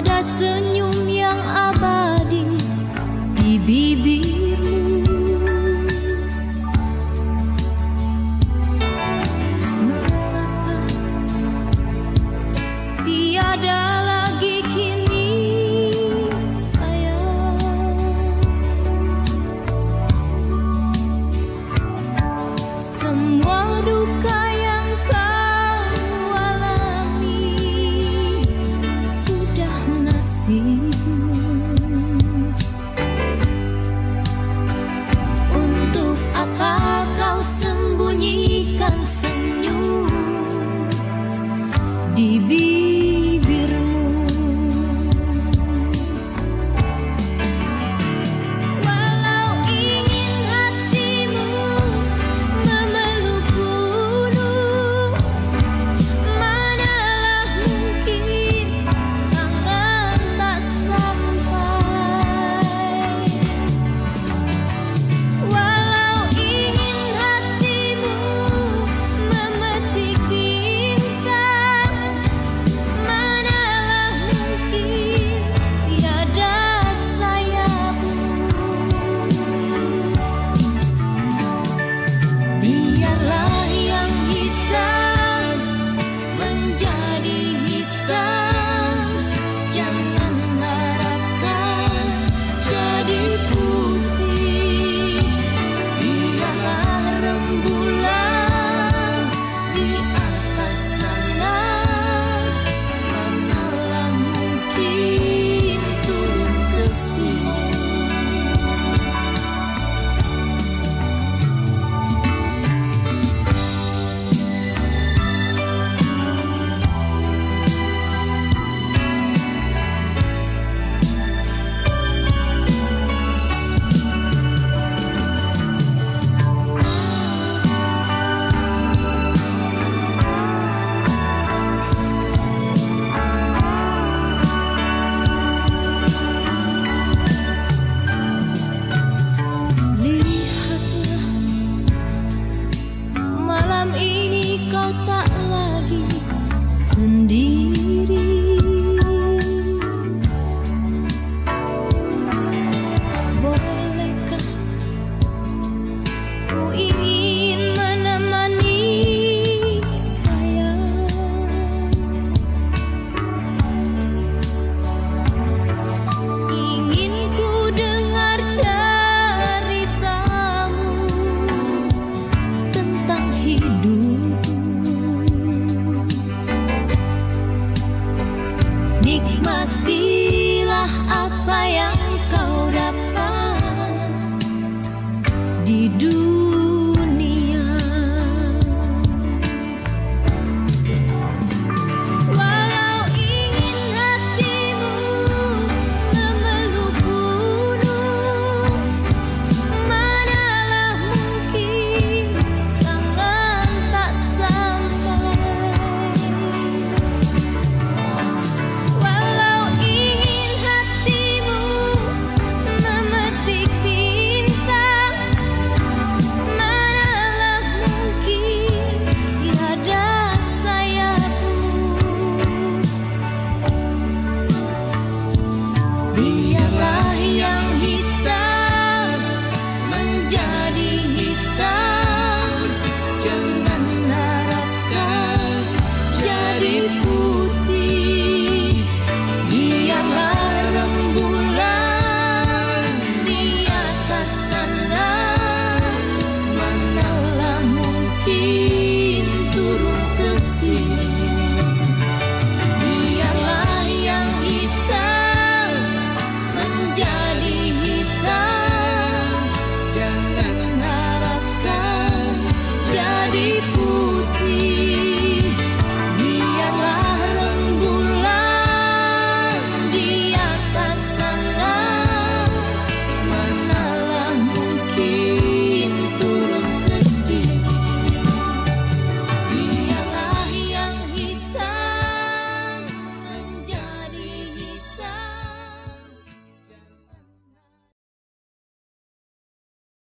ada senyum yang abadi di bibirmu. Mengapa tiada lagi kini sayang? Semua duka yang kau alami sudah nasibmu. Untuk apa kau sembunyikan senyum di bibirmu? Walau ingin hatimu memeluk gunung, manalah mungkin tangan tak sampai. Walau ingin hatimu memetik bintang, manalah mungkin tiada sayapmu. Biarlah yang hitam menjadi hitam, jangan harapkan jadi putih. Biarlah rembulan di atas sana, manalah mungkin turun ke sini. Lihatlah, malam ini kau tak lagi sendiri. Bolehkah ku ingin menemani sayang? Ingin ku dengar ceritamu tentang hidupmu. Nikmatilah apa yang kau dapat di dunia.